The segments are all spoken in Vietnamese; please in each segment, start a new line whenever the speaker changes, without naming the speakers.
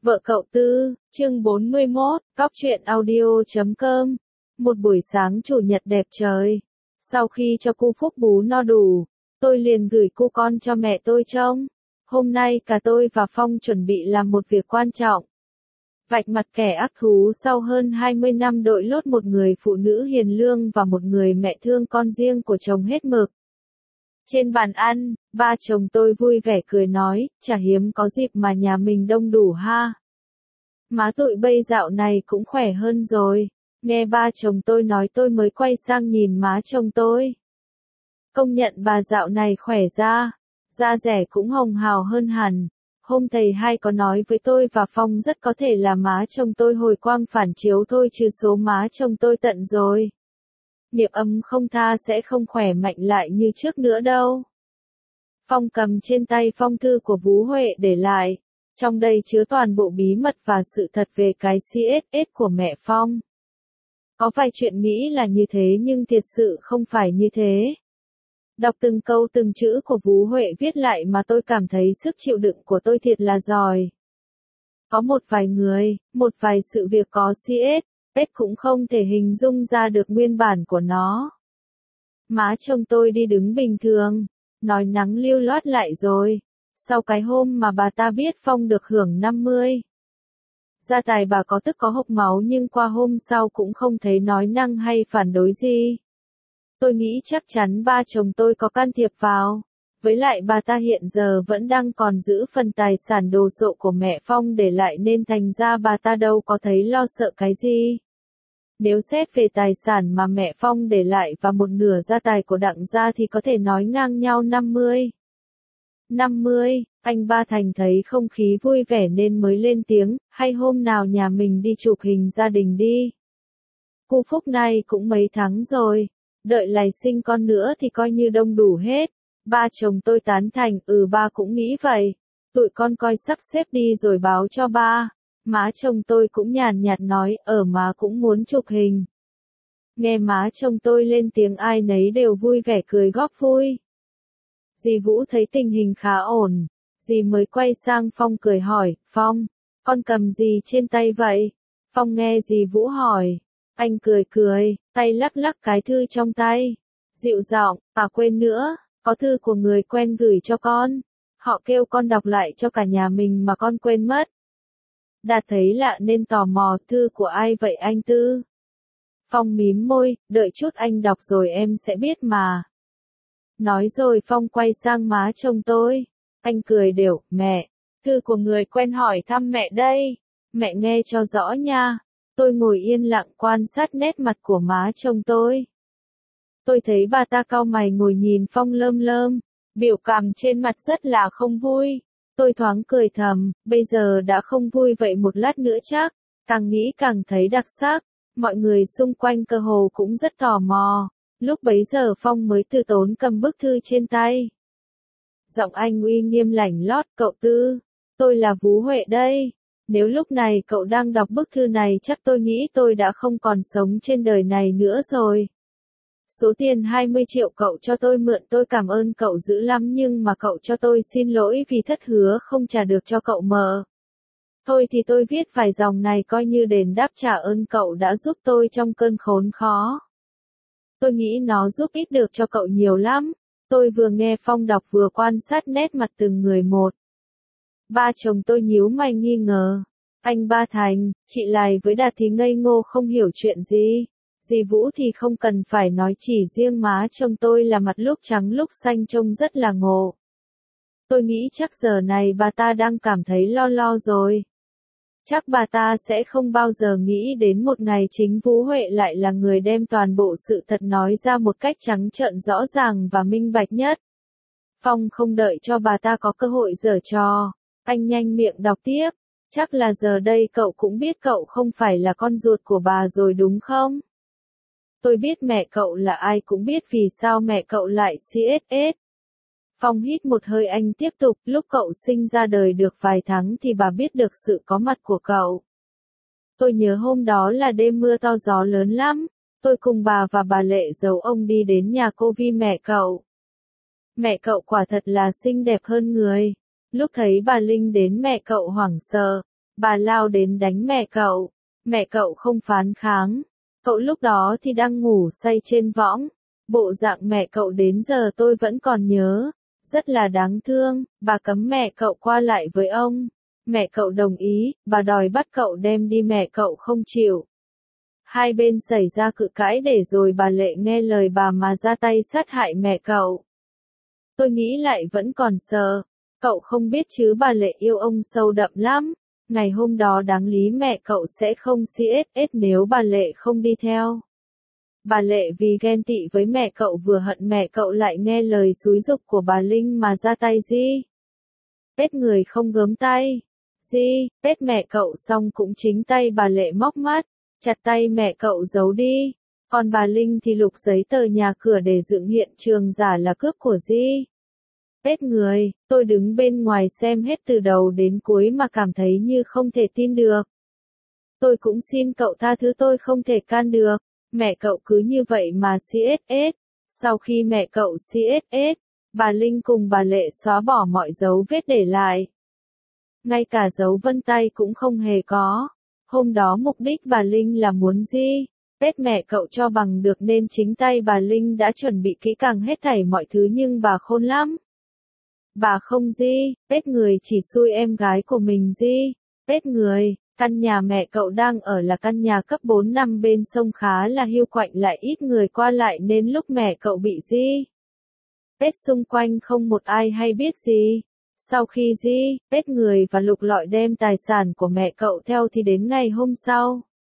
Vợ cậu Tư, chương 41, cóc truyện audio.com. Một buổi sáng chủ nhật đẹp trời. Sau khi cho cu Phúc bú no đủ, tôi liền gửi cu con cho mẹ tôi trông. Hôm nay cả tôi và Phong chuẩn bị làm một việc quan trọng. Vạch mặt kẻ ác thú sau hơn 20 năm đội lốt một người phụ nữ hiền lương và một người mẹ thương con riêng của chồng hết mực. Trên bàn ăn, ba chồng tôi vui vẻ cười nói, chả hiếm có dịp mà nhà mình đông đủ ha. Má tụi bây dạo này cũng khỏe hơn rồi. Nghe ba chồng tôi nói tôi mới quay sang nhìn má chồng tôi. Công nhận bà dạo này khỏe ra, da dẻ cũng hồng hào hơn hẳn. Hôm thầy hai có nói với tôi và Phong rất có thể là má chồng tôi hồi quang phản chiếu thôi chứ số má chồng tôi tận rồi. Niệm âm không tha sẽ không khỏe mạnh lại như trước nữa đâu. Phong cầm trên tay phong thư của Vũ Huệ để lại. Trong đây chứa toàn bộ bí mật và sự thật về cái CSS của mẹ Phong. Có vài chuyện nghĩ là như thế nhưng thiệt sự không phải như thế. Đọc từng câu từng chữ của Vũ Huệ viết lại mà tôi cảm thấy sức chịu đựng của tôi thiệt là giỏi. Có một vài người, một vài sự việc có CSS cũng không thể hình dung ra được nguyên bản của nó. Má chồng tôi đi đứng bình thường, nói nắng lưu loát lại rồi. Sau cái hôm mà bà ta biết Phong được hưởng 50. Gia tài bà có tức có hộc máu nhưng qua hôm sau cũng không thấy nói năng hay phản đối gì. Tôi nghĩ chắc chắn ba chồng tôi có can thiệp vào. Với lại bà ta hiện giờ vẫn đang còn giữ phần tài sản đồ sộ của mẹ Phong để lại nên thành ra bà ta đâu có thấy lo sợ cái gì. Nếu xét về tài sản mà mẹ Phong để lại và một nửa gia tài của Đặng gia thì có thể nói ngang nhau 50. Anh ba Thành thấy không khí vui vẻ nên mới lên tiếng, hay hôm nào nhà mình đi chụp hình gia đình đi. Cu Phúc này cũng mấy tháng rồi, đợi lại sinh con nữa thì coi như đông đủ hết. Ba chồng tôi tán thành, ba cũng nghĩ vậy. Tụi con coi sắp xếp đi rồi báo cho ba. Má chồng tôi cũng nhàn nhạt nói, má cũng muốn chụp hình. Nghe má chồng tôi lên tiếng ai nấy đều vui vẻ cười góp vui. Dì Vũ thấy tình hình khá ổn, dì mới quay sang Phong cười hỏi, Phong, con cầm gì trên tay vậy? Phong nghe dì Vũ hỏi, anh cười, tay lắc lắc cái thư trong tay. Dịu giọng, quên nữa, có thư của người quen gửi cho con. Họ kêu con đọc lại cho cả nhà mình mà con quên mất. Đạt thấy lạ nên tò mò, thư của ai vậy anh Tư? Phong mím môi, đợi chút anh đọc rồi em sẽ biết mà. Nói rồi Phong quay sang má chồng tôi. Anh cười đều, mẹ, thư của người quen hỏi thăm mẹ đây. Mẹ nghe cho rõ nha. Tôi ngồi yên lặng quan sát nét mặt của má chồng tôi. Tôi thấy bà ta cau mày ngồi nhìn Phong lơm lơm, biểu cảm trên mặt rất là không vui. Tôi thoáng cười thầm, bây giờ đã không vui vậy một lát nữa chắc. Càng nghĩ càng thấy đặc sắc. Mọi người xung quanh cơ hồ cũng rất tò mò. Lúc bấy giờ Phong mới từ tốn cầm bức thư trên tay. Giọng anh uy nghiêm lảnh lót, cậu Tư, tôi là Vũ Huệ đây. Nếu lúc này cậu đang đọc bức thư này chắc tôi nghĩ tôi đã không còn sống trên đời này nữa rồi. Số tiền 20 triệu cậu cho tôi mượn tôi cảm ơn cậu dữ lắm nhưng mà cậu cho tôi xin lỗi vì thất hứa không trả được cho cậu mợ. Thôi thì tôi viết vài dòng này coi như đền đáp trả ơn cậu đã giúp tôi trong cơn khốn khó. Tôi nghĩ nó giúp ích được cho cậu nhiều lắm. Tôi vừa nghe Phong đọc vừa quan sát nét mặt từng người một. Ba chồng tôi nhíu mày nghi ngờ. Anh ba Thành, chị Lài với Đạt thì ngây ngô không hiểu chuyện gì. Dì Vũ thì không cần phải nói chỉ riêng má chồng tôi là mặt lúc trắng lúc xanh trông rất là ngộ. Tôi nghĩ chắc giờ này bà ta đang cảm thấy lo rồi. Chắc bà ta sẽ không bao giờ nghĩ đến một ngày chính Vũ Huệ lại là người đem toàn bộ sự thật nói ra một cách trắng trợn rõ ràng và minh bạch nhất. Phong không đợi cho bà ta có cơ hội giở trò. Anh nhanh miệng đọc tiếp. Chắc là giờ đây cậu cũng biết cậu không phải là con ruột của bà rồi đúng không? Tôi biết mẹ cậu là ai cũng biết vì sao mẹ cậu lại CSS. Phong hít một hơi anh tiếp tục, lúc cậu sinh ra đời được vài tháng thì bà biết được sự có mặt của cậu. Tôi nhớ hôm đó là đêm mưa to gió lớn lắm, tôi cùng bà và bà Lệ giấu ông đi đến nhà cô Vi mẹ cậu. Mẹ cậu quả thật là xinh đẹp hơn người. Lúc thấy bà Linh đến mẹ cậu hoảng sợ, Bà lao đến đánh mẹ cậu không phản kháng. Cậu lúc đó thì đang ngủ say trên võng. Bộ dạng mẹ cậu đến giờ tôi vẫn còn nhớ. Rất là đáng thương, bà cấm mẹ cậu qua lại với ông. Mẹ cậu đồng ý, bà đòi bắt cậu đem đi, mẹ cậu không chịu. Hai bên xảy ra cự cãi để rồi bà Lệ nghe lời bà mà ra tay sát hại mẹ cậu. Tôi nghĩ lại vẫn còn sợ. Cậu không biết chứ bà Lệ yêu ông sâu đậm lắm. Ngày hôm đó đáng lý mẹ cậu sẽ không CSS nếu bà Lệ không đi theo. Bà Lệ vì ghen tị với mẹ cậu vừa hận mẹ cậu lại nghe lời xúi giục của bà Linh mà ra tay Tết người không gớm tay. Tết mẹ cậu xong cũng chính tay bà Lệ móc mắt, chặt tay mẹ cậu giấu đi. Còn bà Linh thì lục giấy tờ nhà cửa để dựng hiện trường giả là cướp của Tết người, tôi đứng bên ngoài xem hết từ đầu đến cuối mà cảm thấy như không thể tin được. Tôi cũng xin cậu tha thứ, tôi không thể can được. Mẹ cậu cứ như vậy mà CSS. Sau khi mẹ cậu CSS, bà Linh cùng bà Lệ xóa bỏ mọi dấu vết để lại. Ngay cả dấu vân tay cũng không hề có. Hôm đó mục đích bà Linh là muốn Tết mẹ cậu cho bằng được nên chính tay bà Linh đã chuẩn bị kỹ càng hết thảy mọi thứ, nhưng bà khôn lắm. Bà không Tết người chỉ xui em gái của mình Tết người. Căn nhà mẹ cậu đang ở là căn nhà cấp 4 nằm bên sông khá là hiu quạnh, lại ít người qua lại nên lúc mẹ cậu bị Tết xung quanh không một ai hay biết Sau khi Tết người và lục lọi đem tài sản của mẹ cậu theo thì đến ngày hôm sau.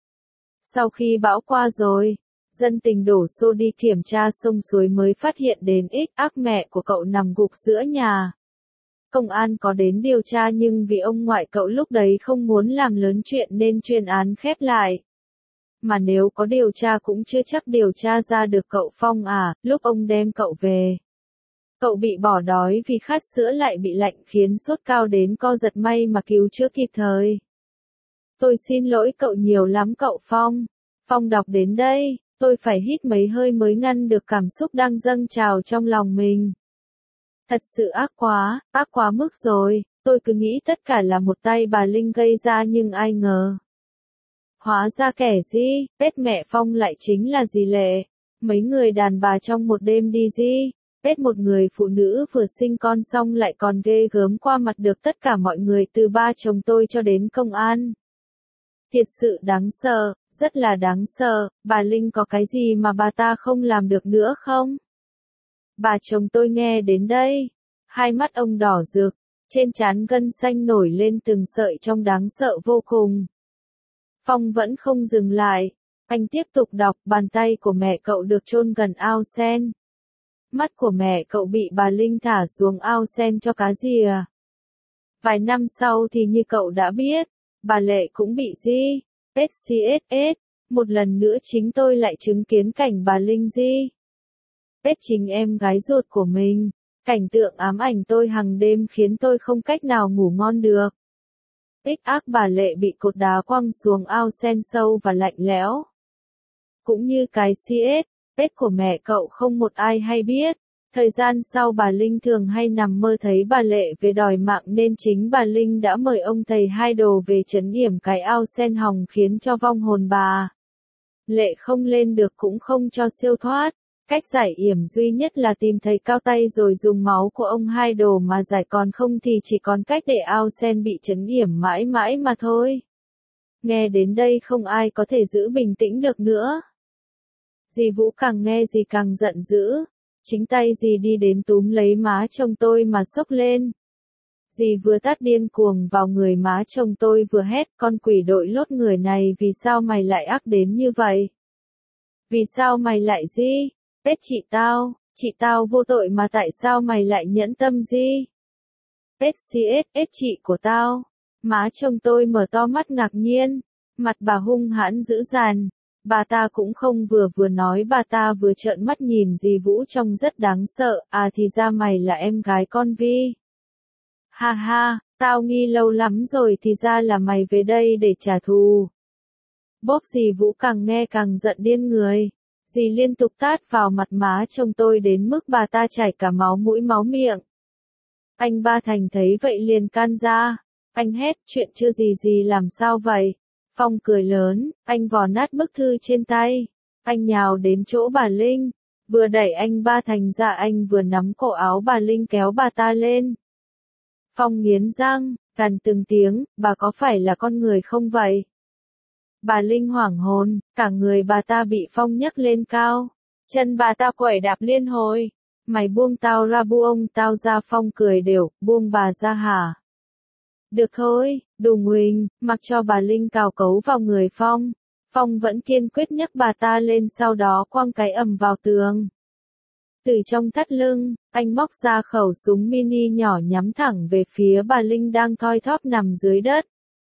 Sau khi bão qua rồi, dân tình đổ xô đi kiểm tra sông suối mới phát hiện đến ác mẹ của cậu nằm gục giữa nhà. Công an có đến điều tra nhưng vì ông ngoại cậu lúc đấy không muốn làm lớn chuyện nên chuyên án khép lại. Mà nếu có điều tra cũng chưa chắc điều tra ra được cậu Phong lúc ông đem cậu về. Cậu bị bỏ đói vì khát sữa lại bị lạnh khiến sốt cao đến co giật, may mà cứu chữa kịp thời. Tôi xin lỗi cậu nhiều lắm cậu Phong. Phong đọc đến đây, tôi phải hít mấy hơi mới ngăn được cảm xúc đang dâng trào trong lòng mình. Thật sự ác quá mức rồi, tôi cứ nghĩ tất cả là một tay bà Linh gây ra nhưng ai ngờ. Hóa ra kẻ Tết mẹ Phong lại chính là dì Lệ. Mấy người đàn bà trong một đêm đi Tết một người phụ nữ vừa sinh con xong lại còn ghê gớm qua mặt được tất cả mọi người từ ba chồng tôi cho đến công an. Thiệt sự đáng sợ, rất là đáng sợ, bà Linh có cái gì mà bà ta không làm được nữa không? Bà chồng tôi nghe đến đây, hai mắt ông đỏ rực, trên trán gân xanh nổi lên từng sợi trong đáng sợ vô cùng. Phong vẫn không dừng lại, anh tiếp tục đọc, bàn tay của mẹ cậu được chôn gần ao sen. Mắt của mẹ cậu bị bà Linh thả xuống ao sen cho cá rìa. Vài năm sau thì như cậu đã biết, bà Lệ cũng bị Tết CSS, một lần nữa chính tôi lại chứng kiến cảnh bà Linh Tết chính em gái ruột của mình. Cảnh tượng ám ảnh tôi hàng đêm khiến tôi không cách nào ngủ ngon được. Ác bà Lệ bị cột đá quăng xuống ao sen sâu và lạnh lẽo. Cũng như cái Tết của mẹ cậu không một ai hay biết. Thời gian sau bà Linh thường hay nằm mơ thấy bà Lệ về đòi mạng nên chính bà Linh đã mời ông thầy hai đồ về trấn yểm cái ao sen hỏng khiến cho vong hồn bà Lệ không lên được cũng không cho siêu thoát. Cách giải yểm duy nhất là tìm thầy cao tay rồi dùng máu của ông hai đồ mà giải, còn không thì chỉ còn cách để ao sen bị trấn yểm mãi mãi mà thôi. Nghe đến đây không ai có thể giữ bình tĩnh được nữa. Dì Vũ càng nghe dì càng giận dữ. Chính tay dì đi đến túm lấy má chồng tôi mà xốc lên. Dì vừa tát điên cuồng vào người má chồng tôi vừa hét, con quỷ đội lốt người này, vì sao mày lại ác đến như vậy? Vì sao mày lại Tết chị tao vô tội mà tại sao mày lại nhẫn tâm Tết CSS chị của tao. Má chồng tôi mở to mắt ngạc nhiên, mặt bà hung hãn dữ dằn. Bà ta cũng không vừa nói, bà ta vừa trợn mắt nhìn dì Vũ trông rất đáng sợ. Thì ra mày là em gái con Vi. Ha ha, tao nghi lâu lắm rồi, thì ra là mày về đây để trả thù. Bốp, dì Vũ càng nghe càng giận điên người. Dì liên tục tát vào mặt má chồng tôi đến mức bà ta chảy cả máu mũi máu miệng. Anh Ba Thành thấy vậy liền can ra. Anh hét, chuyện chưa gì gì làm sao vậy? Phong cười lớn, anh vò nát bức thư trên tay. Anh nhào đến chỗ bà Linh, vừa đẩy anh Ba Thành ra anh vừa nắm cổ áo bà Linh kéo bà ta lên. Phong nghiến răng, gằn từng tiếng, bà có phải là con người không vậy? Bà Linh hoảng hồn, cả người bà ta bị Phong nhấc lên cao. Chân bà ta quẩy đạp liên hồi. Mày buông tao ra, buông tao ra. Phong cười đều, buông bà ra hả? Được thôi, Đùng Huỳnh, mặc cho bà Linh cào cấu vào người Phong. Phong vẫn kiên quyết nhấc bà ta lên, sau đó quăng cái ầm vào tường. Từ trong thắt lưng, anh móc ra khẩu súng mini nhỏ nhắm thẳng về phía bà Linh đang thoi thóp nằm dưới đất.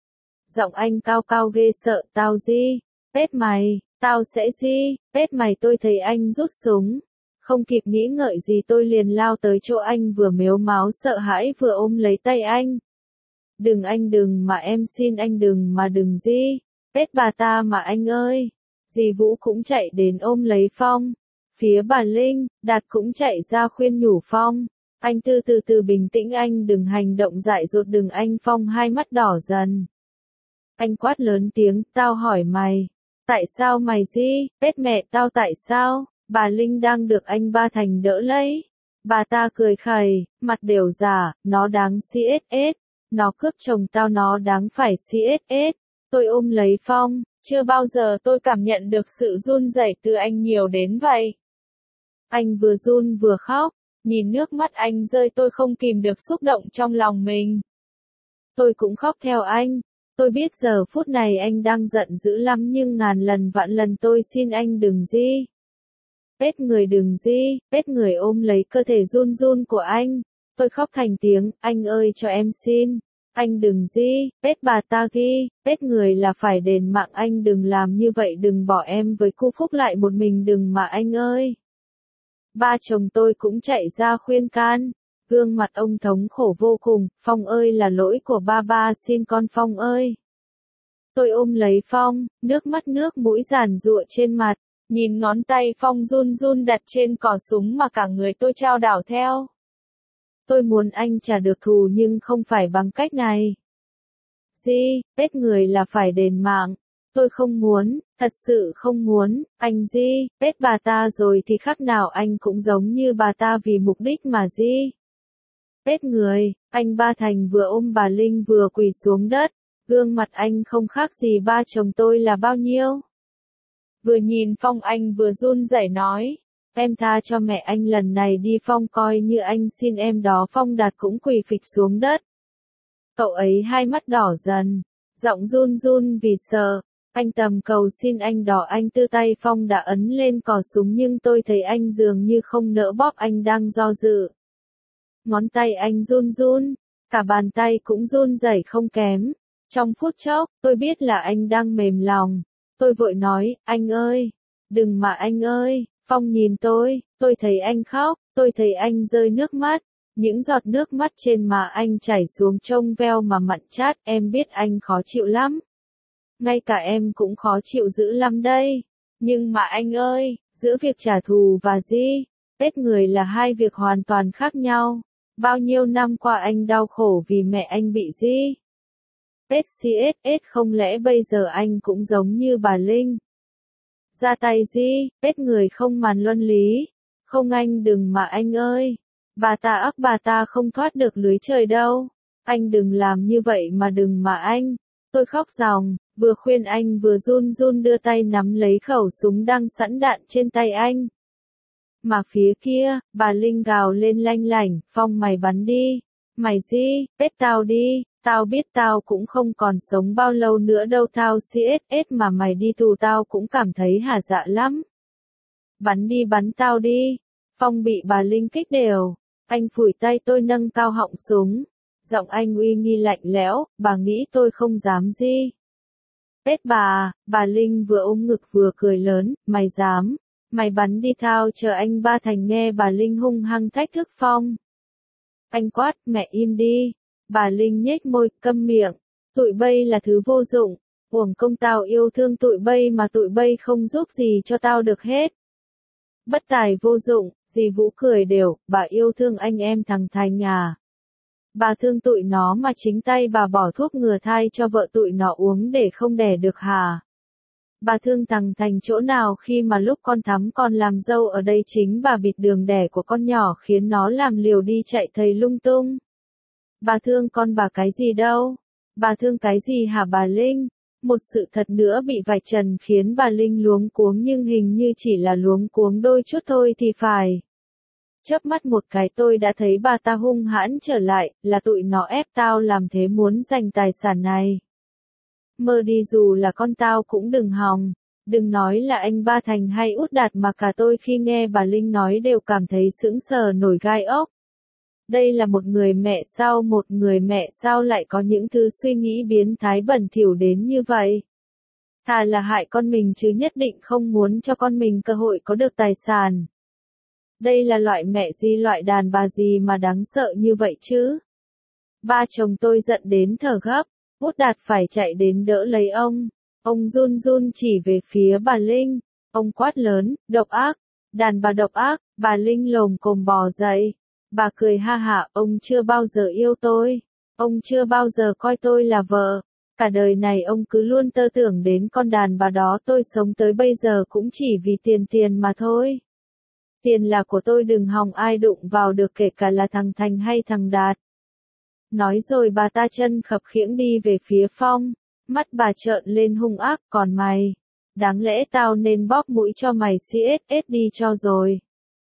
Giọng anh cao cao ghê sợ, tao gì? Pết mày, tao sẽ gì? Pết mày. Tôi thấy anh rút súng. Không kịp nghĩ ngợi gì tôi liền lao tới chỗ anh, vừa mếu máo sợ hãi vừa ôm lấy tay anh. Đừng anh đừng mà, em xin anh đừng mà, đừng gì? Pết bà ta mà anh ơi. Dì Vũ cũng chạy đến ôm lấy Phong. Phía bà Linh, Đạt cũng chạy ra khuyên nhủ Phong. Anh từ bình tĩnh, anh đừng hành động dại dột, đừng anh. Phong hai mắt đỏ dần. Anh quát lớn tiếng, tao hỏi mày. Tại sao mày gì? Pết mẹ tao tại sao? Bà Linh đang được anh Ba Thành đỡ lấy. Bà ta cười khẩy, mặt đều giả, nó đáng CSS. Nó cướp chồng tao, nó đáng phải CSS. Tôi ôm lấy Phong, chưa bao giờ tôi cảm nhận được sự run rẩy từ anh nhiều đến vậy. Anh vừa run vừa khóc, nhìn nước mắt anh rơi tôi không kìm được xúc động trong lòng mình. Tôi cũng khóc theo anh. Tôi biết giờ phút này anh đang giận dữ lắm, nhưng ngàn lần vạn lần tôi xin anh đừng gì. Pết người đừng gì, pết người ôm lấy cơ thể run run của anh. Tôi khóc thành tiếng, anh ơi cho em xin. Anh đừng gì, pết bà ta ghi, pết người là phải đền mạng, anh đừng làm như vậy, đừng bỏ em với cô Phúc lại một mình, đừng mà anh ơi. Ba chồng tôi cũng chạy ra khuyên can. Gương mặt ông thống khổ vô cùng, Phong ơi là lỗi của ba xin con Phong ơi. Tôi ôm lấy Phong, nước mắt nước mũi giàn giụa trên mặt, nhìn ngón tay Phong run run đặt trên cò súng mà cả người tôi chao đảo theo. Tôi muốn anh trả được thù nhưng không phải bằng cách này. Di, pết người là phải đền mạng. Tôi không muốn, thật sự không muốn, anh Di, pết bà ta rồi thì khác nào anh cũng giống như bà ta vì mục đích mà Di. Pết người, anh Ba Thành vừa ôm bà Linh vừa quỳ xuống đất, gương mặt anh không khác gì ba chồng tôi là bao nhiêu. Vừa nhìn Phong anh vừa run rẩy nói, em tha cho mẹ anh lần này đi Phong, coi như anh xin em đó. Phong Đạt cũng quỳ phịch xuống đất. Cậu ấy hai mắt đỏ dần, giọng run run vì sợ. Anh tầm cầu xin anh đó. Anh tư tay Phong đã ấn lên cò súng nhưng tôi thấy anh dường như không nỡ bóp, anh đang do dự. Ngón tay anh run run, cả bàn tay cũng run rẩy không kém. Trong phút chốc, tôi biết là anh đang mềm lòng. Tôi vội nói, anh ơi, đừng mà anh ơi. Phong nhìn tôi thấy anh khóc, tôi thấy anh rơi nước mắt. Những giọt nước mắt trên má anh chảy xuống trông veo mà mặn chát, em biết anh khó chịu lắm. Ngay cả em cũng khó chịu dữ lắm đây. Nhưng mà anh ơi, giữa việc trả thù và Di, pết người là hai việc hoàn toàn khác nhau. Bao nhiêu năm qua anh đau khổ vì mẹ anh bị Di. Pết CSS, không lẽ bây giờ anh cũng giống như bà Linh? Ra tay Di, pết người không màn luân lý. Không anh đừng mà anh ơi. Bà ta không thoát được lưới trời đâu. Anh đừng làm như vậy mà, đừng mà anh. Tôi khóc ròng, vừa khuyên anh vừa run run đưa tay nắm lấy khẩu súng đang sẵn đạn trên tay anh. Mà phía kia, bà Linh gào lên lanh lảnh, Phong mày bắn đi. Mày Di, pết tao đi, tao biết tao cũng không còn sống bao lâu nữa đâu, tao CSS mà mày đi tù tao cũng cảm thấy hả dạ lắm. Bắn đi, bắn tao đi. Phong bị bà Linh kích đều. Anh phủi tay tôi nâng cao họng súng. Giọng anh uy nghi lạnh lẽo, bà nghĩ tôi không dám Di. Pết bà Linh vừa ôm ngực vừa cười lớn, mày dám. Mày bắn đi, thao chờ anh Ba Thành. Nghe bà Linh hung hăng thách thức Phong. Anh quát, mẹ im đi. Bà Linh nhếch môi, câm miệng. Tụi bay là thứ vô dụng. Uổng công tao yêu thương tụi bay mà tụi bay không giúp gì cho tao được hết. Bất tài vô dụng, dì Vũ cười đều, bà yêu thương anh em thằng Thành à. Bà thương tụi nó mà chính tay bà bỏ thuốc ngừa thai cho vợ tụi nó uống để không đẻ được hả? Bà thương thằng Thành chỗ nào khi mà lúc con Thắm còn làm dâu ở đây chính bà bịt đường đẻ của con nhỏ khiến nó làm liều đi chạy thầy lung tung. Bà thương con bà cái gì đâu? Bà thương cái gì hả bà Linh? Một sự thật nữa bị vạch trần khiến bà Linh luống cuống nhưng hình như chỉ là luống cuống đôi chút thôi thì phải. Chớp mắt một cái tôi đã thấy bà ta hung hãn trở lại, là tụi nó ép tao làm thế muốn giành tài sản này. Mơ đi dù là con tao cũng đừng hòng, đừng nói là anh Ba Thành hay Út Đạt mà cả tôi khi nghe bà Linh nói đều cảm thấy sững sờ nổi gai ốc. Đây là một người mẹ sao lại có những thứ suy nghĩ biến thái bẩn thỉu đến như vậy. Thà là hại con mình chứ nhất định không muốn cho con mình cơ hội có được tài sản. Đây là loại mẹ gì loại đàn bà gì mà đáng sợ như vậy chứ? Ba chồng tôi giận đến thở gấp, Út Đạt phải chạy đến đỡ lấy ông. Ông run run chỉ về phía bà Linh, ông quát lớn, độc ác, đàn bà độc ác, bà Linh lồm cồm bò dậy. Bà cười ha hả, ông chưa bao giờ yêu tôi, ông chưa bao giờ coi tôi là vợ, cả đời này ông cứ luôn tơ tưởng đến con đàn bà đó tôi sống tới bây giờ cũng chỉ vì tiền mà thôi. Tiền là của tôi đừng hòng ai đụng vào được kể cả là thằng Thành hay thằng Đạt. Nói rồi bà ta chân khập khiễng đi về phía Phong, mắt bà trợn lên hung ác, còn mày, đáng lẽ tao nên bóp mũi cho mày CSS đi cho rồi.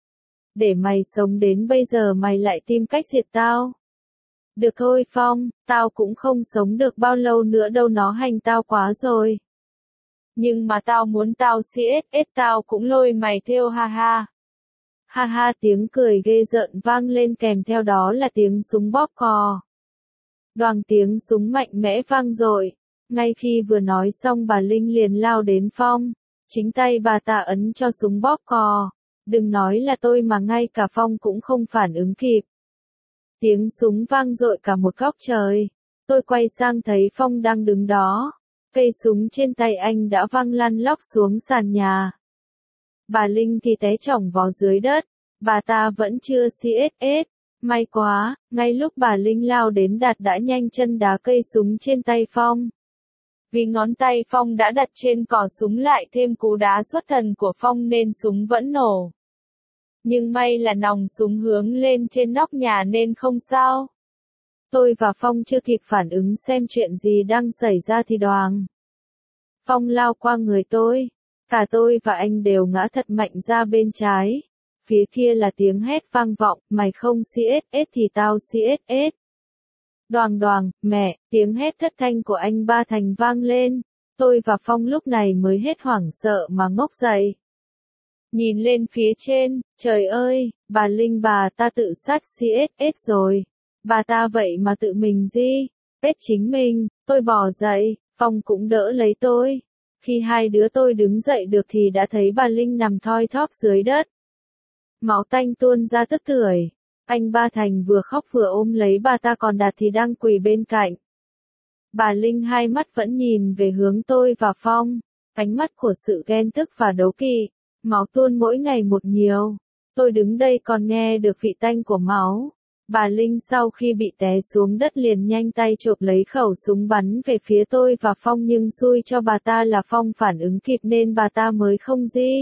Để mày sống đến bây giờ mày lại tìm cách diệt tao. Được thôi Phong, tao cũng không sống được bao lâu nữa đâu nó hành tao quá rồi. Nhưng mà tao muốn tao CSS tao cũng lôi mày theo ha ha. Ha ha tiếng cười ghê rợn vang lên kèm theo đó là tiếng súng bóp cò. Đoàng tiếng súng mạnh mẽ vang dội. Ngay khi vừa nói xong bà Linh liền lao đến Phong. Chính tay bà ta ấn cho súng bóp cò. Đừng nói là tôi mà ngay cả Phong cũng không phản ứng kịp. Tiếng súng vang dội cả một góc trời. Tôi quay sang thấy Phong đang đứng đó. Cây súng trên tay anh đã văng lăn lóc xuống sàn nhà. Bà Linh thì té chỏng vó dưới đất. Bà ta vẫn chưa CSS. May quá, ngay lúc bà Linh lao đến Đạt đã nhanh chân đá cây súng trên tay Phong. Vì ngón tay Phong đã đặt trên cò súng lại thêm cú đá xuất thần của Phong nên súng vẫn nổ. Nhưng may là nòng súng hướng lên trên nóc nhà nên không sao. Tôi và Phong chưa kịp phản ứng xem chuyện gì đang xảy ra thì đoàng. Phong lao qua người tôi. Cả tôi và anh đều ngã thật mạnh ra bên trái. Phía kia là tiếng hét vang vọng, mày không CSS thì tao CSS. Đoàng đoàng, mẹ, tiếng hét thất thanh của anh Ba Thành vang lên. Tôi và Phong lúc này mới hết hoảng sợ mà ngốc dậy. Nhìn lên phía trên, trời ơi, bà Linh bà ta tự sát CSS rồi. Bà ta vậy mà tự mình CSS chính mình, tôi bò dậy, Phong cũng đỡ lấy tôi. Khi hai đứa tôi đứng dậy được thì đã thấy bà Linh nằm thoi thóp dưới đất. Máu tanh tuôn ra tức tưởi. Anh Ba Thành vừa khóc vừa ôm lấy bà ta còn Đạt thì đang quỳ bên cạnh. Bà Linh hai mắt vẫn nhìn về hướng tôi và Phong. Ánh mắt của sự ghen tức và đố kỵ. Máu tuôn mỗi ngày một nhiều. Tôi đứng đây còn nghe được vị tanh của máu. Bà Linh sau khi bị té xuống đất liền nhanh tay chộp lấy khẩu súng bắn về phía tôi và Phong nhưng xui cho bà ta là Phong phản ứng kịp nên bà ta mới không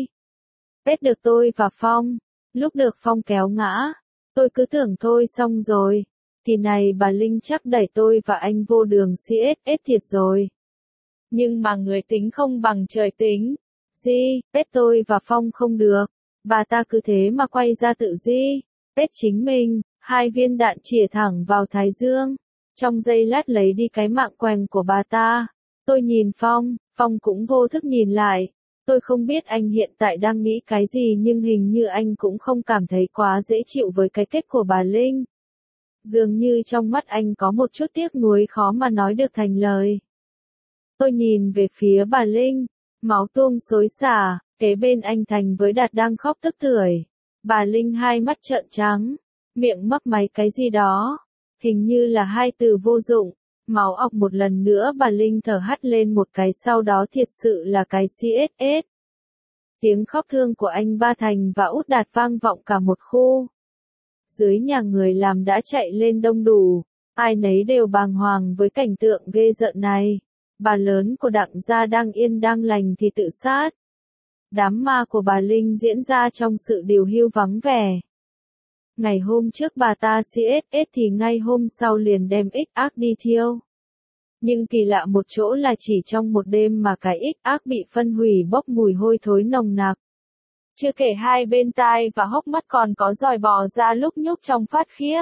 giết được tôi và Phong. Lúc được Phong kéo ngã, tôi cứ tưởng thôi xong rồi. Kỳ này bà Linh chắc đẩy tôi và anh vô đường CSS thiệt rồi. Nhưng mà người tính không bằng trời tính. Tết tôi và Phong không được. Bà ta cứ thế mà quay ra tự Tết chính mình. 2 viên đạn chĩa thẳng vào thái dương. Trong giây lát lấy đi cái mạng quành của bà ta. Tôi nhìn Phong, Phong cũng vô thức nhìn lại. Tôi không biết anh hiện tại đang nghĩ cái gì nhưng hình như anh cũng không cảm thấy quá dễ chịu với cái kết của bà Linh. Dường như trong mắt anh có một chút tiếc nuối khó mà nói được thành lời. Tôi nhìn về phía bà Linh, máu tuôn xối xả, kế bên anh Thành với Đạt đang khóc tức tưởi. Bà Linh hai mắt trợn trắng, miệng mấp máy cái gì đó, hình như là hai từ vô dụng. Máu ọc một lần nữa bà Linh thở hắt lên một cái sau đó thiệt sự là cái CSS. Tiếng khóc thương của anh Ba Thành và Út Đạt vang vọng cả một khu. Dưới nhà người làm đã chạy lên đông đủ. Ai nấy đều bàng hoàng với cảnh tượng ghê rợn này. Bà lớn của Đặng gia đang yên đang lành thì tự sát. Đám ma của bà Linh diễn ra trong sự điều hưu vắng vẻ. Ngày hôm trước bà ta CSS thì ngay hôm sau liền đem X ác đi thiêu. Nhưng kỳ lạ một chỗ là chỉ trong một đêm mà cái X ác bị phân hủy bốc mùi hôi thối nồng nặc. Chưa kể hai bên tai và hốc mắt còn có giòi bò ra lúc nhúc trong phát khiếp.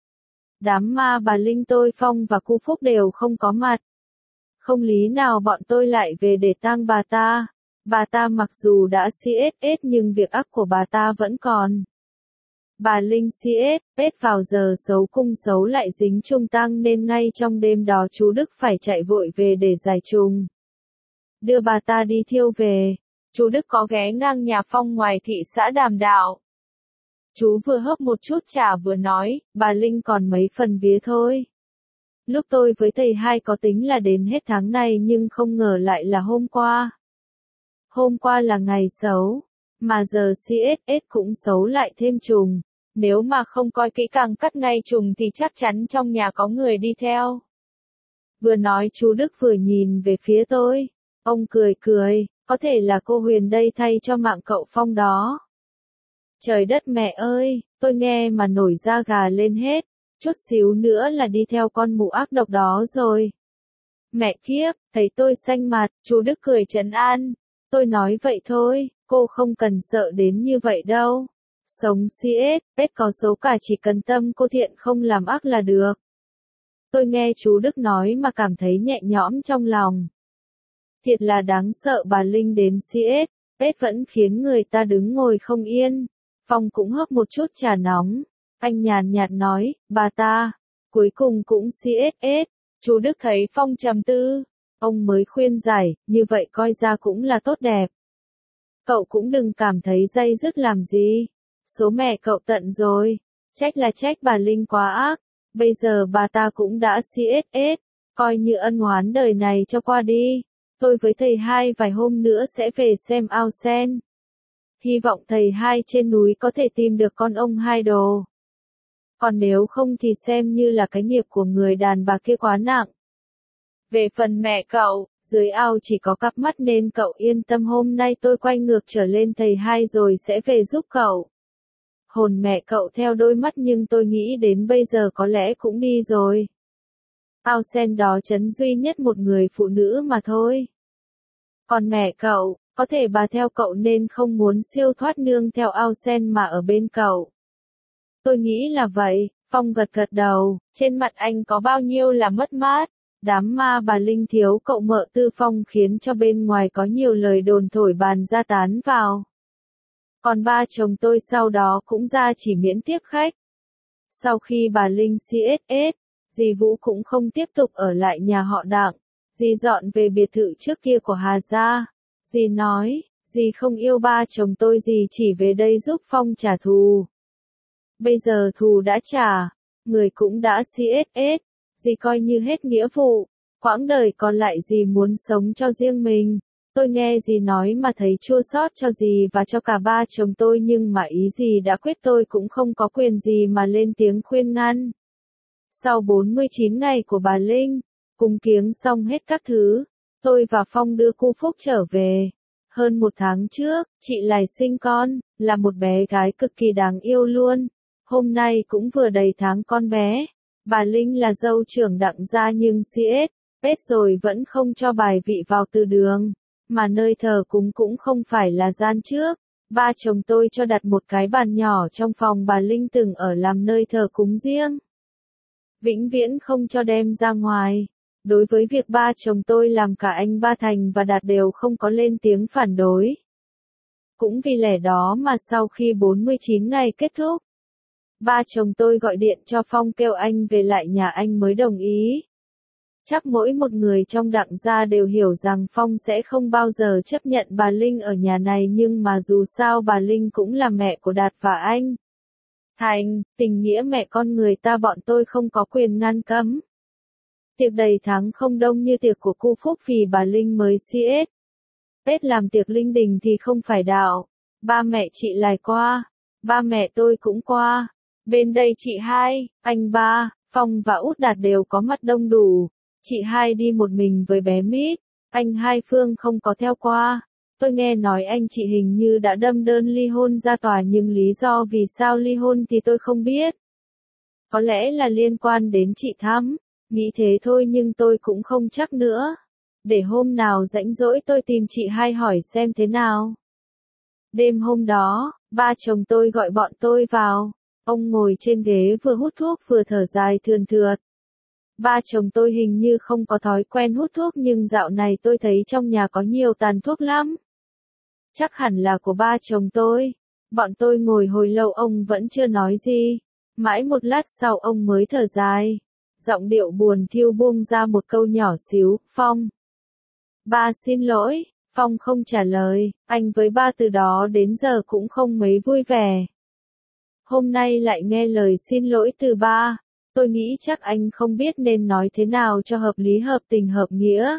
Đám ma bà Linh tôi Phong và Cu Phúc đều không có mặt. Không lý nào bọn tôi lại về để tang bà ta. Bà ta mặc dù đã CSS nhưng việc ác của bà ta vẫn còn. Bà Linh CSS vào giờ xấu cung xấu lại dính trùng tang nên ngay trong đêm đó chú Đức phải chạy vội về để giải trùng. Đưa bà ta đi thiêu về. Chú Đức có ghé ngang nhà Phong ngoài thị xã Đàm Đạo. Chú vừa hớp một chút trà vừa nói, bà Linh còn mấy phần vía thôi. Lúc tôi với thầy hai có tính là đến hết tháng này nhưng không ngờ lại là hôm qua. Hôm qua là ngày xấu, mà giờ CSS cũng xấu lại thêm trùng. Nếu mà không coi kỹ càng cắt ngay trùng thì chắc chắn trong nhà có người đi theo. Vừa nói chú Đức vừa nhìn về phía tôi. Ông cười cười, có thể là cô Huyền đây thay cho mạng cậu Phong đó. Trời đất mẹ ơi, tôi nghe mà nổi da gà lên hết. Chút xíu nữa là đi theo con mụ ác độc đó rồi. Mẹ kiếp, thấy tôi xanh mặt, chú Đức cười trấn an. Tôi nói vậy thôi, cô không cần sợ đến như vậy đâu. Sống CS, có số cả chỉ cần tâm cô thiện không làm ác là được. Tôi nghe chú Đức nói mà cảm thấy nhẹ nhõm trong lòng. Thiệt là đáng sợ bà Linh đến CS, vẫn khiến người ta đứng ngồi không yên. Phong cũng hớp một chút trà nóng. Anh nhàn nhạt nói, bà ta, cuối cùng cũng CSS. Chú Đức thấy Phong trầm tư. Ông mới khuyên giải, như vậy coi ra cũng là tốt đẹp. Cậu cũng đừng cảm thấy day dứt làm gì. Số mẹ cậu tận rồi. Trách là trách bà Linh quá ác. Bây giờ bà ta cũng đã CSS. Coi như ân oán đời này cho qua đi. Tôi với thầy hai vài hôm nữa sẽ về xem ao sen. Hy vọng thầy hai trên núi có thể tìm được con ông hai đồ. Còn nếu không thì xem như là cái nghiệp của người đàn bà kia quá nặng. Về phần mẹ cậu, dưới ao chỉ có cặp mắt nên cậu yên tâm hôm nay tôi quay ngược trở lên thầy hai rồi sẽ về giúp cậu. Hồn mẹ cậu theo đôi mắt nhưng tôi nghĩ đến bây giờ có lẽ cũng đi rồi. Ao sen đó trấn duy nhất một người phụ nữ mà thôi. Còn mẹ cậu, có thể bà theo cậu nên không muốn siêu thoát nương theo ao sen mà ở bên cậu. Tôi nghĩ là vậy, Phong gật gật đầu, trên mặt anh có bao nhiêu là mất mát. Đám ma bà Linh thiếu cậu mợ Tư Phong khiến cho bên ngoài có nhiều lời đồn thổi bàn ra tán vào. Còn ba chồng tôi sau đó cũng ra chỉ miễn tiếp khách. Sau khi bà Linh CSS, dì Vũ cũng không tiếp tục ở lại nhà họ Đặng. Dì dọn về biệt thự trước kia của Hà Gia. Dì nói, dì không yêu ba chồng tôi, dì chỉ về đây giúp Phong trả thù. Bây giờ thù đã trả, người cũng đã CSS, dì coi như hết nghĩa vụ, quãng đời còn lại dì muốn sống cho riêng mình. Tôi nghe dì nói mà thấy chua xót cho dì và cho cả ba chồng tôi nhưng mà ý dì đã quyết tôi cũng không có quyền gì mà lên tiếng khuyên ngăn. Sau 49 ngày của bà Linh, cúng kiếng xong hết các thứ, tôi và Phong đưa Cu Phúc trở về. Hơn một tháng trước, chị lại sinh con, là một bé gái cực kỳ đáng yêu luôn. Hôm nay cũng vừa đầy tháng con bé. Bà Linh là dâu trưởng Đặng gia nhưng CS rồi vẫn không cho bài vị vào từ đường. Mà nơi thờ cúng cũng không phải là gian trước. Ba chồng tôi cho đặt một cái bàn nhỏ trong phòng bà Linh từng ở làm nơi thờ cúng riêng. Vĩnh viễn không cho đem ra ngoài. Đối với việc ba chồng tôi làm cả anh ba Thành và Đạt đều không có lên tiếng phản đối. Cũng vì lẽ đó mà sau khi 49 ngày kết thúc, ba chồng tôi gọi điện cho Phong kêu anh về lại nhà anh mới đồng ý. Chắc mỗi một người trong Đặng gia đều hiểu rằng Phong sẽ không bao giờ chấp nhận bà Linh ở nhà này nhưng mà dù sao bà Linh cũng là mẹ của Đạt và anh. Thành, tình nghĩa mẹ con người ta bọn tôi không có quyền ngăn cấm. Tiệc đầy tháng không đông như tiệc của Cu Phúc vì bà Linh mới CS. Tết làm tiệc linh đình thì không phải đạo. Ba mẹ chị lại qua. Ba mẹ tôi cũng qua. Bên đây chị hai, anh ba, Phong và Út Đạt đều có mặt đông đủ. Chị hai đi một mình với bé Mít, anh Hai Phương không có theo qua. Tôi nghe nói anh chị hình như đã đâm đơn ly hôn ra tòa nhưng lý do vì sao ly hôn thì tôi không biết. Có lẽ là liên quan đến chị Thắm, nghĩ thế thôi nhưng tôi cũng không chắc nữa. Để hôm nào rảnh rỗi tôi tìm chị hai hỏi xem thế nào. Đêm hôm đó, ba chồng tôi gọi bọn tôi vào. Ông ngồi trên ghế vừa hút thuốc vừa thở dài thườn thượt. Ba chồng tôi hình như không có thói quen hút thuốc nhưng dạo này tôi thấy trong nhà có nhiều tàn thuốc lắm. Chắc hẳn là của ba chồng tôi. Bọn tôi ngồi hồi lâu ông vẫn chưa nói gì. Mãi một lát sau ông mới thở dài. Giọng điệu buồn thiu buông ra một câu nhỏ xíu, Phong. Ba xin lỗi, Phong không trả lời, anh với ba từ đó đến giờ cũng không mấy vui vẻ. Hôm nay lại nghe lời xin lỗi từ ba, tôi nghĩ chắc anh không biết nên nói thế nào cho hợp lý hợp tình hợp nghĩa.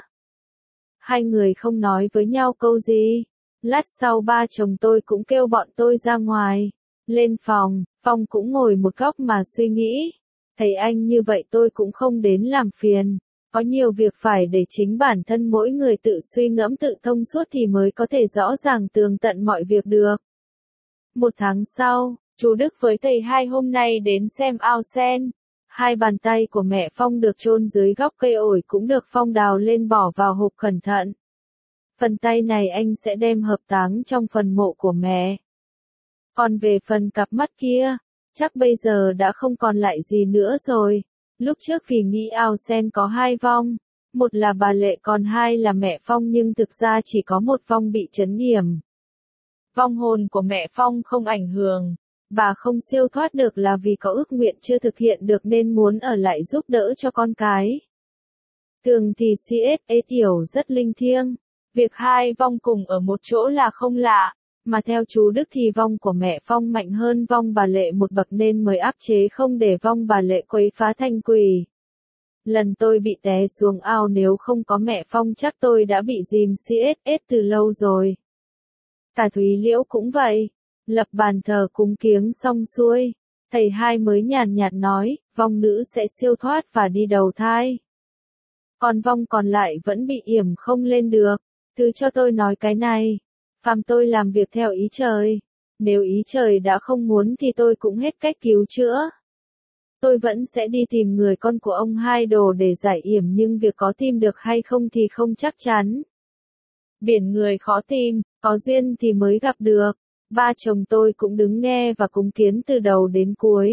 Hai người không nói với nhau câu gì. Lát sau ba chồng tôi cũng kêu bọn tôi ra ngoài. Lên phòng, Phong cũng ngồi một góc mà suy nghĩ. Thấy anh như vậy tôi cũng không đến làm phiền. Có nhiều việc phải để chính bản thân mỗi người tự suy ngẫm tự thông suốt thì mới có thể rõ ràng tường tận mọi việc được. Một tháng sau, chú Đức với thầy hai hôm nay đến xem ao sen. Hai bàn tay của mẹ Phong được chôn dưới gốc cây ổi cũng được Phong đào lên bỏ vào hộp cẩn thận. Phần tay này anh sẽ đem hợp táng trong phần mộ của mẹ. Còn về phần cặp mắt kia, chắc bây giờ đã không còn lại gì nữa rồi. Lúc trước vì nghĩ ao sen có hai vong, một là bà Lệ còn hai là mẹ Phong nhưng thực ra chỉ có một vong bị trấn yểm. Vong hồn của mẹ Phong không ảnh hưởng, bà không siêu thoát được là vì có ước nguyện chưa thực hiện được nên muốn ở lại giúp đỡ cho con cái. Thường thì CSE tiểu rất linh thiêng, việc hai vong cùng ở một chỗ là không lạ. Mà theo chú Đức thì vong của mẹ Phong mạnh hơn vong bà Lệ một bậc nên mới áp chế không để vong bà Lệ quấy phá thanh quỷ. Lần tôi bị té xuống ao nếu không có mẹ Phong chắc tôi đã bị dìm CSS từ lâu rồi. Cả Thúy Liễu cũng vậy. Lập bàn thờ cúng kiếng xong xuôi, thầy hai mới nhàn nhạt nói, vong nữ sẽ siêu thoát và đi đầu thai. Còn vong còn lại vẫn bị yểm không lên được. Thứ cho tôi nói cái này. Phàm tôi làm việc theo ý trời. Nếu ý trời đã không muốn thì tôi cũng hết cách cứu chữa. Tôi vẫn sẽ đi tìm người con của ông Hai Đồ để giải yểm nhưng việc có tìm được hay không thì không chắc chắn. Biển người khó tìm, có duyên thì mới gặp được. Ba chồng tôi cũng đứng nghe và cúng kiến từ đầu đến cuối.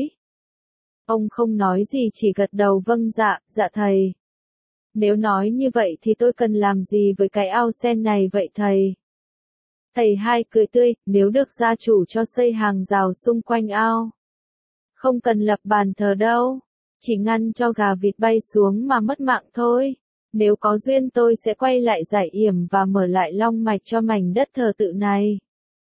Ông không nói gì chỉ gật đầu vâng dạ, dạ thầy. Nếu nói như vậy thì tôi cần làm gì với cái ao sen này vậy thầy? Thầy hai cười tươi, nếu được gia chủ cho xây hàng rào xung quanh ao. Không cần lập bàn thờ đâu, chỉ ngăn cho gà vịt bay xuống mà mất mạng thôi. Nếu có duyên tôi sẽ quay lại giải yểm và mở lại long mạch cho mảnh đất thờ tự này.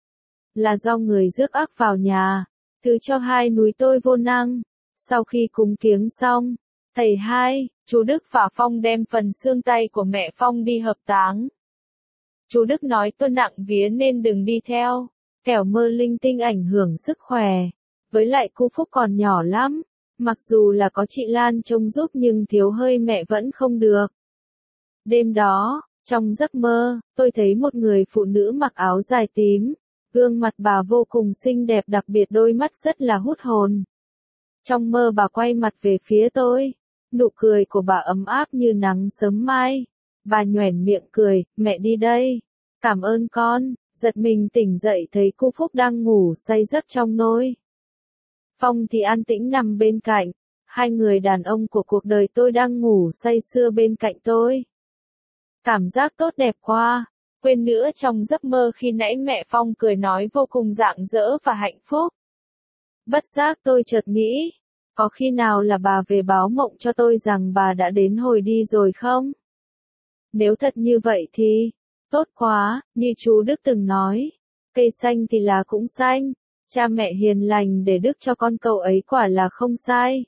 Là do người rước ác vào nhà, thứ cho hai núi tôi vô năng. Sau khi cúng kiếng xong, thầy hai, chú Đức và Phong đem phần xương tay của mẹ Phong đi hợp táng. Chú Đức nói tôi nặng vía nên đừng đi theo, kẻo mơ linh tinh ảnh hưởng sức khỏe. Với lại cô Phúc còn nhỏ lắm, mặc dù là có chị Lan trông giúp nhưng thiếu hơi mẹ vẫn không được. Đêm đó, trong giấc mơ, tôi thấy một người phụ nữ mặc áo dài tím. Gương mặt bà vô cùng xinh đẹp đặc biệt đôi mắt rất là hút hồn. Trong mơ bà quay mặt về phía tôi. Nụ cười của bà ấm áp như nắng sớm mai. Bà nhoẻn miệng cười, mẹ đi đây. Cảm ơn con. Giật mình tỉnh dậy thấy cô Phúc đang ngủ say giấc trong nôi. Phong thì an tĩnh nằm bên cạnh. Hai người đàn ông của cuộc đời tôi đang ngủ say sưa bên cạnh tôi. Cảm giác tốt đẹp quá. Quên nữa trong giấc mơ khi nãy mẹ Phong cười nói vô cùng rạng rỡ và hạnh phúc. Bất giác tôi chợt nghĩ, có khi nào là bà về báo mộng cho tôi rằng bà đã đến hồi đi rồi không? Nếu thật như vậy thì, tốt quá, như chú Đức từng nói, cây xanh thì lá cũng xanh, cha mẹ hiền lành để đức cho con cậu ấy quả là không sai.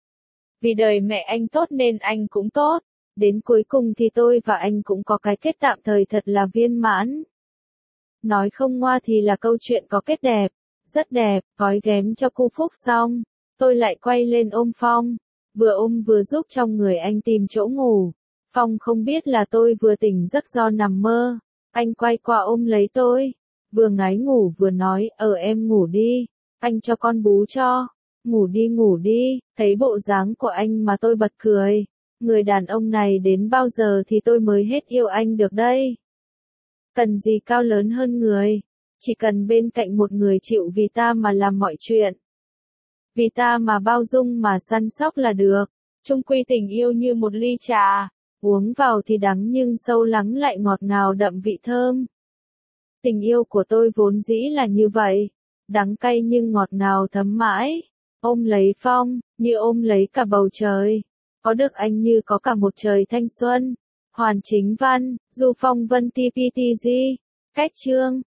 Vì đời mẹ anh tốt nên anh cũng tốt. Đến cuối cùng thì tôi và anh cũng có cái kết tạm thời thật là viên mãn. Nói không ngoa thì là câu chuyện có kết đẹp, rất đẹp, gói ghém cho cô Phúc xong. Tôi lại quay lên ôm Phong. vừa ôm vừa giúp trong người anh tìm chỗ ngủ. Phong không biết là tôi vừa tỉnh giấc do nằm mơ. Anh quay qua ôm lấy tôi, vừa ngái ngủ vừa nói, em ngủ đi, anh cho con bú cho. Ngủ đi, thấy bộ dáng của anh mà tôi bật cười. Người đàn ông này đến bao giờ thì tôi mới hết yêu anh được đây. Cần gì cao lớn hơn người, chỉ cần bên cạnh một người chịu vì ta mà làm mọi chuyện. Vì ta mà bao dung mà săn sóc là được. Chung quy tình yêu như một ly trà, uống vào thì đắng nhưng sâu lắng lại ngọt ngào đậm vị thơm. Tình yêu của tôi vốn dĩ là như vậy, đắng cay nhưng ngọt ngào thấm mãi. Ôm lấy Phong, như ôm lấy cả bầu trời. Có được anh như có cả một trời thanh xuân. Hoàn Chính Văn, Du Phong Vân TPTG. Cách chương